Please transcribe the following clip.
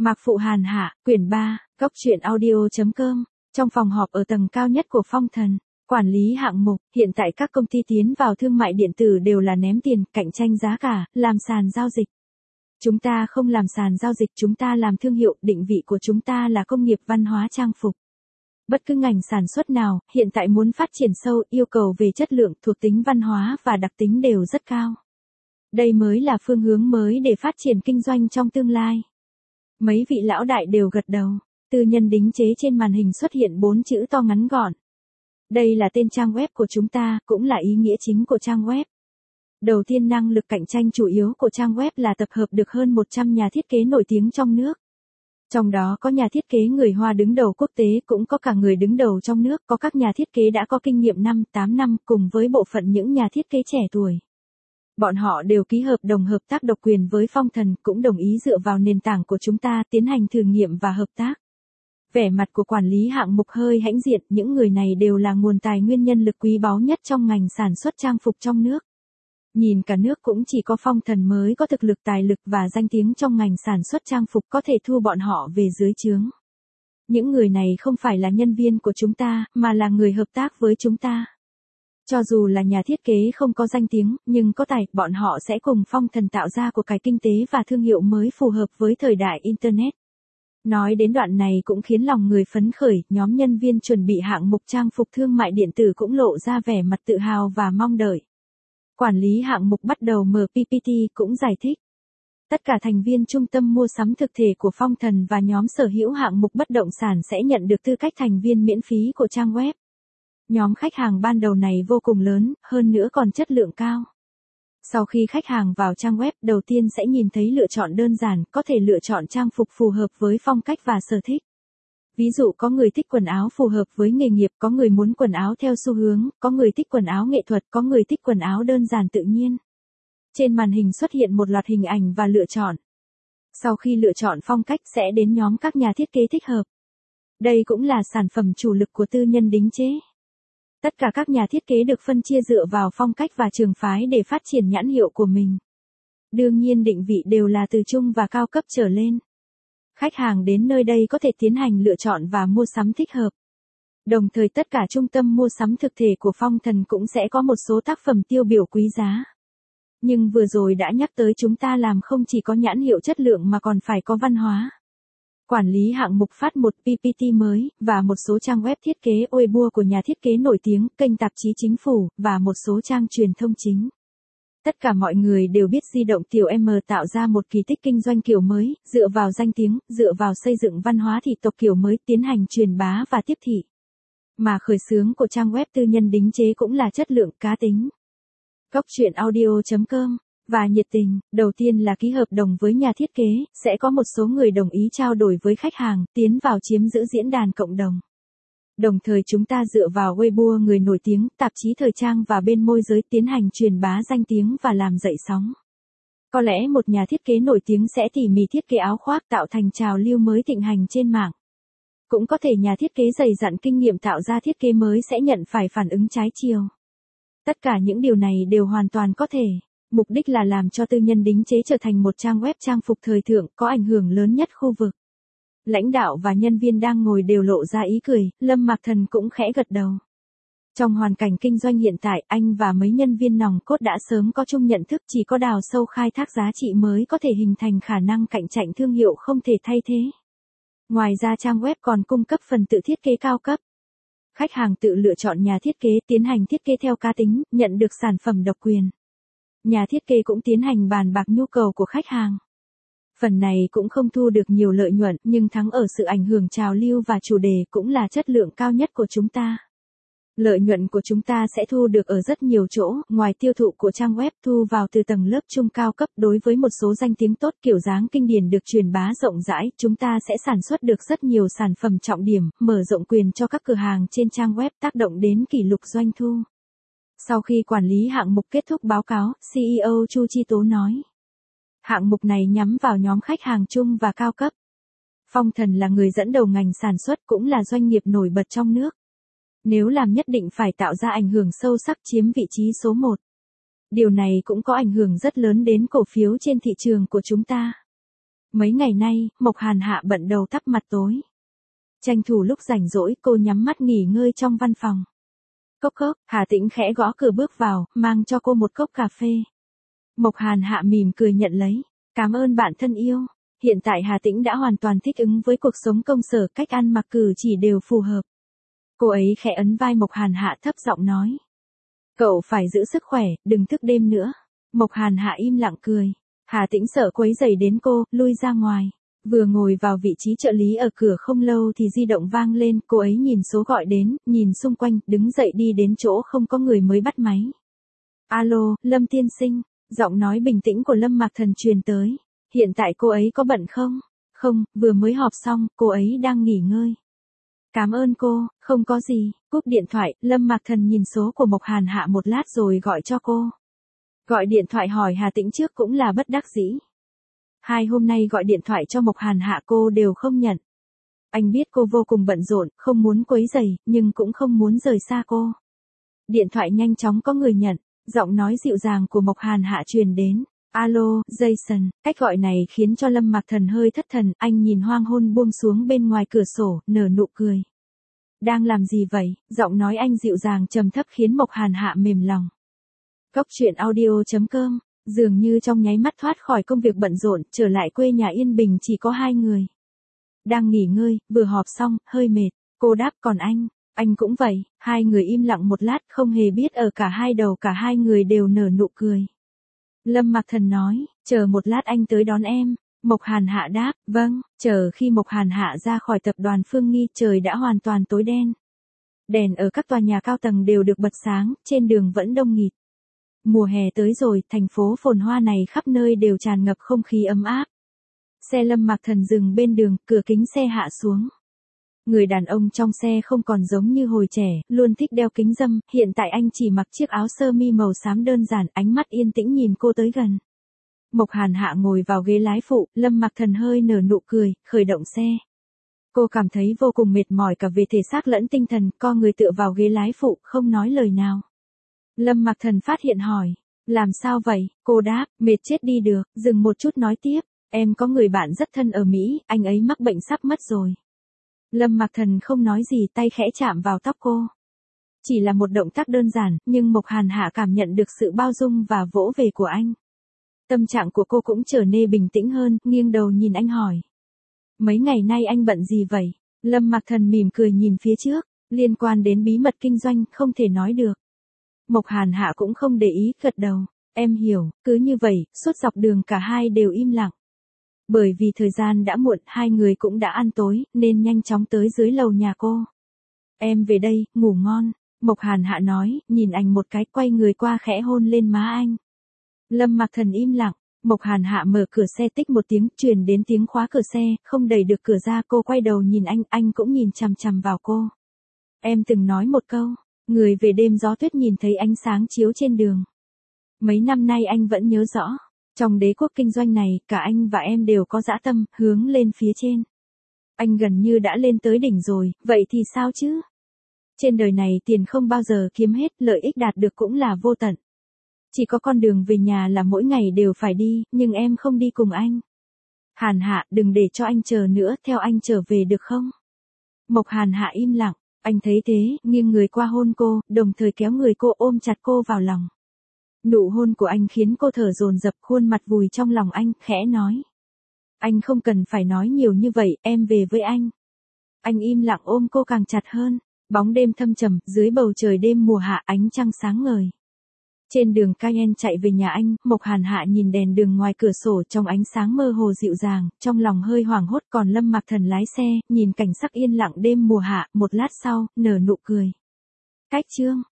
Mạc Phụ Hàn hạ, quyển 3, Góc truyện audio.com, trong phòng họp ở tầng cao nhất của Phong Thần, quản lý hạng mục, hiện tại các công ty tiến vào thương mại điện tử đều là ném tiền, cạnh tranh giá cả, làm sàn giao dịch. Chúng ta không làm sàn giao dịch, chúng ta làm thương hiệu, định vị của chúng ta là công nghiệp văn hóa trang phục. Bất cứ ngành sản xuất nào, hiện tại muốn phát triển sâu, yêu cầu về chất lượng, thuộc tính văn hóa và đặc tính đều rất cao. Đây mới là phương hướng mới để phát triển kinh doanh trong tương lai. Mấy vị lão đại đều gật đầu. Tư Nhân đính chế trên màn hình xuất hiện 4 chữ to ngắn gọn. Đây là tên trang web của chúng ta, cũng là ý nghĩa chính của trang web. Đầu tiên, năng lực cạnh tranh chủ yếu của trang web là tập hợp được hơn 100 nhà thiết kế nổi tiếng trong nước. Trong đó có nhà thiết kế người Hoa đứng đầu quốc tế, cũng có cả người đứng đầu trong nước, có các nhà thiết kế đã có kinh nghiệm 5-8 năm cùng với bộ phận những nhà thiết kế trẻ tuổi. Bọn họ đều ký hợp đồng hợp tác độc quyền với Phong Thần, cũng đồng ý dựa vào nền tảng của chúng ta tiến hành thử nghiệm và hợp tác. Vẻ mặt của quản lý hạng mục hơi hãnh diện, những người này đều là nguồn tài nguyên nhân lực quý báu nhất trong ngành sản xuất trang phục trong nước. Nhìn cả nước cũng chỉ có Phong Thần mới có thực lực, tài lực và danh tiếng trong ngành sản xuất trang phục có thể thu bọn họ về dưới trướng. Những người này không phải là nhân viên của chúng ta, mà là người hợp tác với chúng ta. Cho dù là nhà thiết kế không có danh tiếng, nhưng có tài, bọn họ sẽ cùng Phong Thần tạo ra cuộc cải kinh tế và thương hiệu mới phù hợp với thời đại Internet. Nói đến đoạn này cũng khiến lòng người phấn khởi, nhóm nhân viên chuẩn bị hạng mục trang phục thương mại điện tử cũng lộ ra vẻ mặt tự hào và mong đợi. Quản lý hạng mục bắt đầu mở PPT cũng giải thích. Tất cả thành viên trung tâm mua sắm thực thể của Phong Thần và nhóm sở hữu hạng mục bất động sản sẽ nhận được tư cách thành viên miễn phí của trang web. Nhóm khách hàng ban đầu này vô cùng lớn, hơn nữa còn chất lượng cao. Sau khi khách hàng vào trang web, đầu tiên sẽ nhìn thấy lựa chọn đơn giản, có thể lựa chọn trang phục phù hợp với phong cách và sở thích. Ví dụ có người thích quần áo phù hợp với nghề nghiệp, có người muốn quần áo theo xu hướng, có người thích quần áo nghệ thuật, có người thích quần áo đơn giản tự nhiên. Trên màn hình xuất hiện một loạt hình ảnh và lựa chọn. Sau khi lựa chọn phong cách sẽ đến nhóm các nhà thiết kế thích hợp. Đây cũng là sản phẩm chủ lực của Tư Nhân đính chế. Tất cả các nhà thiết kế được phân chia dựa vào phong cách và trường phái để phát triển nhãn hiệu của mình. Đương nhiên định vị đều là từ trung và cao cấp trở lên. Khách hàng đến nơi đây có thể tiến hành lựa chọn và mua sắm thích hợp. Đồng thời tất cả trung tâm mua sắm thực thể của Phong Thần cũng sẽ có một số tác phẩm tiêu biểu quý giá. Nhưng vừa rồi đã nhắc tới chúng ta làm không chỉ có nhãn hiệu chất lượng mà còn phải có văn hóa. Quản lý hạng mục phát một PPT mới, và một số trang web thiết kế Weibo của nhà thiết kế nổi tiếng, kênh tạp chí chính phủ, và một số trang truyền thông chính. Tất cả mọi người đều biết di động tiểu M tạo ra một kỳ tích kinh doanh kiểu mới, dựa vào danh tiếng, dựa vào xây dựng văn hóa thị tộc kiểu mới, tiến hành truyền bá và tiếp thị. Mà khởi xướng của trang web Tư Nhân đính chế cũng là chất lượng, cá tính. Góc truyện audio.com và nhiệt tình, đầu tiên là ký hợp đồng với nhà thiết kế, sẽ có một số người đồng ý trao đổi với khách hàng, tiến vào chiếm giữ diễn đàn cộng đồng. Đồng thời chúng ta dựa vào Weibo người nổi tiếng, tạp chí thời trang và bên môi giới tiến hành truyền bá danh tiếng và làm dậy sóng. Có lẽ một nhà thiết kế nổi tiếng sẽ tỉ mỉ thiết kế áo khoác tạo thành trào lưu mới thịnh hành trên mạng. Cũng có thể nhà thiết kế dày dặn kinh nghiệm tạo ra thiết kế mới sẽ nhận phải phản ứng trái chiều. Tất cả những điều này đều hoàn toàn có thể. Mục đích là làm cho Tư Nhân đính chế trở thành một trang web trang phục thời thượng có ảnh hưởng lớn nhất khu vực. Lãnh đạo và nhân viên đang ngồi đều lộ ra ý cười, Lâm Mạc Thần cũng khẽ gật đầu. Trong hoàn cảnh kinh doanh hiện tại, anh và mấy nhân viên nòng cốt đã sớm có chung nhận thức, chỉ có đào sâu khai thác giá trị mới có thể hình thành khả năng cạnh tranh thương hiệu không thể thay thế. Ngoài ra trang web còn cung cấp phần tự thiết kế cao cấp. Khách hàng tự lựa chọn nhà thiết kế, tiến hành thiết kế theo cá tính, nhận được sản phẩm độc quyền. Nhà thiết kế cũng tiến hành bàn bạc nhu cầu của khách hàng. Phần này cũng không thu được nhiều lợi nhuận, nhưng thắng ở sự ảnh hưởng trào lưu và chủ đề cũng là chất lượng cao nhất của chúng ta. Lợi nhuận của chúng ta sẽ thu được ở rất nhiều chỗ, ngoài tiêu thụ của trang web, thu vào từ tầng lớp trung cao cấp. Đối với một số danh tiếng tốt, kiểu dáng kinh điển được truyền bá rộng rãi, chúng ta sẽ sản xuất được rất nhiều sản phẩm trọng điểm, mở rộng quyền cho các cửa hàng trên trang web, tác động đến kỷ lục doanh thu. Sau khi quản lý hạng mục kết thúc báo cáo, CEO Chu Chi Tố nói. Hạng mục này nhắm vào nhóm khách hàng trung và cao cấp. Phong Thần là người dẫn đầu ngành sản xuất, cũng là doanh nghiệp nổi bật trong nước. Nếu làm nhất định phải tạo ra ảnh hưởng sâu sắc, chiếm vị trí số 1. Điều này cũng có ảnh hưởng rất lớn đến cổ phiếu trên thị trường của chúng ta. Mấy ngày nay, Mộc Hàn Hạ bận đầu tắt mặt tối. Tranh thủ lúc rảnh rỗi cô nhắm mắt nghỉ ngơi trong văn phòng. Cốc cốc, Hà Tĩnh khẽ gõ cửa bước vào, mang cho cô một cốc cà phê. Mộc Hàn Hạ mỉm cười nhận lấy. Cảm ơn bạn thân yêu. Hiện tại Hà Tĩnh đã hoàn toàn thích ứng với cuộc sống công sở, cách ăn mặc cử chỉ đều phù hợp. Cô ấy khẽ ấn vai Mộc Hàn Hạ thấp giọng nói. Cậu phải giữ sức khỏe, đừng thức đêm nữa. Mộc Hàn Hạ im lặng cười. Hà Tĩnh sợ quấy rầy đến cô, lui ra ngoài. Vừa ngồi vào vị trí trợ lý ở cửa không lâu thì di động vang lên, cô ấy nhìn số gọi đến, nhìn xung quanh, đứng dậy đi đến chỗ không có người mới bắt máy. Alo, Lâm tiên sinh, giọng nói bình tĩnh của Lâm Mạc Thần truyền tới. Hiện tại cô ấy có bận không? Không, vừa mới họp xong, cô ấy đang nghỉ ngơi. Cảm ơn cô, không có gì. Cúp điện thoại, Lâm Mạc Thần nhìn số của Mộc Hàn Hạ một lát rồi gọi cho cô. Gọi điện thoại hỏi Hà Tĩnh trước cũng là bất đắc dĩ. Hai hôm nay gọi điện thoại cho Mộc Hàn Hạ cô đều không nhận. Anh biết cô vô cùng bận rộn, không muốn quấy rầy, nhưng cũng không muốn rời xa cô. Điện thoại nhanh chóng có người nhận, giọng nói dịu dàng của Mộc Hàn Hạ truyền đến. Alo, Jason, cách gọi này khiến cho Lâm Mạc Thần hơi thất thần, anh nhìn hoang hôn buông xuống bên ngoài cửa sổ, nở nụ cười. Đang làm gì vậy? Giọng nói anh dịu dàng trầm thấp khiến Mộc Hàn Hạ mềm lòng. Cốc truyện audio.com, dường như trong nháy mắt thoát khỏi công việc bận rộn, trở lại quê nhà yên bình chỉ có hai người. Đang nghỉ ngơi, vừa họp xong, hơi mệt, cô đáp còn anh cũng vậy, hai người im lặng một lát không hề biết ở cả hai đầu cả hai người đều nở nụ cười. Lâm Mạc Thần nói, chờ một lát anh tới đón em. Mộc Hàn Hạ đáp, vâng, chờ khi Mộc Hàn Hạ ra khỏi tập đoàn Phương Nghi trời đã hoàn toàn tối đen. Đèn ở các tòa nhà cao tầng đều được bật sáng, trên đường vẫn đông nghịt. Mùa hè tới rồi, thành phố phồn hoa này khắp nơi đều tràn ngập không khí ấm áp. Xe Lâm Mạc Thần dừng bên đường, cửa kính xe hạ xuống. Người đàn ông trong xe không còn giống như hồi trẻ, luôn thích đeo kính râm, hiện tại anh chỉ mặc chiếc áo sơ mi màu xám đơn giản, ánh mắt yên tĩnh nhìn cô tới gần. Mộc Hàn Hạ ngồi vào ghế lái phụ, Lâm Mạc Thần hơi nở nụ cười, khởi động xe. Cô cảm thấy vô cùng mệt mỏi cả về thể xác lẫn tinh thần, co người tựa vào ghế lái phụ, không nói lời nào. Lâm Mạc Thần phát hiện hỏi, làm sao vậy? Cô đáp, mệt chết đi được, dừng một chút nói tiếp, em có người bạn rất thân ở Mỹ, anh ấy mắc bệnh sắp mất rồi. Lâm Mạc Thần không nói gì, tay khẽ chạm vào tóc cô. Chỉ là một động tác đơn giản, nhưng Mộc Hàn Hạ cảm nhận được sự bao dung và vỗ về của anh. Tâm trạng của cô cũng trở nên bình tĩnh hơn, nghiêng đầu nhìn anh hỏi. Mấy ngày nay anh bận gì vậy? Lâm Mạc Thần mỉm cười nhìn phía trước, liên quan đến bí mật kinh doanh, không thể nói được. Mộc Hàn Hạ cũng không để ý, gật đầu. Em hiểu, cứ như vậy, suốt dọc đường cả hai đều im lặng. Bởi vì thời gian đã muộn, hai người cũng đã ăn tối, nên nhanh chóng tới dưới lầu nhà cô. Em về đây, ngủ ngon. Mộc Hàn Hạ nói, nhìn anh một cái, quay người qua khẽ hôn lên má anh. Lâm Mạc Thần im lặng, Mộc Hàn Hạ mở cửa xe tích một tiếng, truyền đến tiếng khóa cửa xe, không đẩy được cửa ra, cô quay đầu nhìn anh cũng nhìn chằm chằm vào cô. Em từng nói một câu, người về đêm gió tuyết nhìn thấy ánh sáng chiếu trên đường. Mấy năm nay anh vẫn nhớ rõ, trong đế quốc kinh doanh này, cả anh và em đều có dã tâm, hướng lên phía trên. Anh gần như đã lên tới đỉnh rồi, vậy thì sao chứ? Trên đời này tiền không bao giờ kiếm hết, lợi ích đạt được cũng là vô tận. Chỉ có con đường về nhà là mỗi ngày đều phải đi, nhưng em không đi cùng anh. Hàn Hạ, đừng để cho anh chờ nữa, theo anh trở về được không? Mộc Hàn Hạ im lặng, anh thấy thế, nghiêng người qua hôn cô, đồng thời kéo người cô ôm chặt cô vào lòng. Nụ hôn của anh khiến cô thở dồn dập, khuôn mặt vùi trong lòng anh, khẽ nói. Anh không cần phải nói nhiều như vậy, em về với anh. Anh im lặng ôm cô càng chặt hơn, bóng đêm thâm trầm, dưới bầu trời đêm mùa hạ ánh trăng sáng ngời. Trên đường Cayenne chạy về nhà anh, Mộc Hàn Hạ nhìn đèn đường ngoài cửa sổ trong ánh sáng mơ hồ dịu dàng, trong lòng hơi hoảng hốt, còn Lâm Mạc Thần lái xe, nhìn cảnh sắc yên lặng đêm mùa hạ, một lát sau, nở nụ cười. Cách chương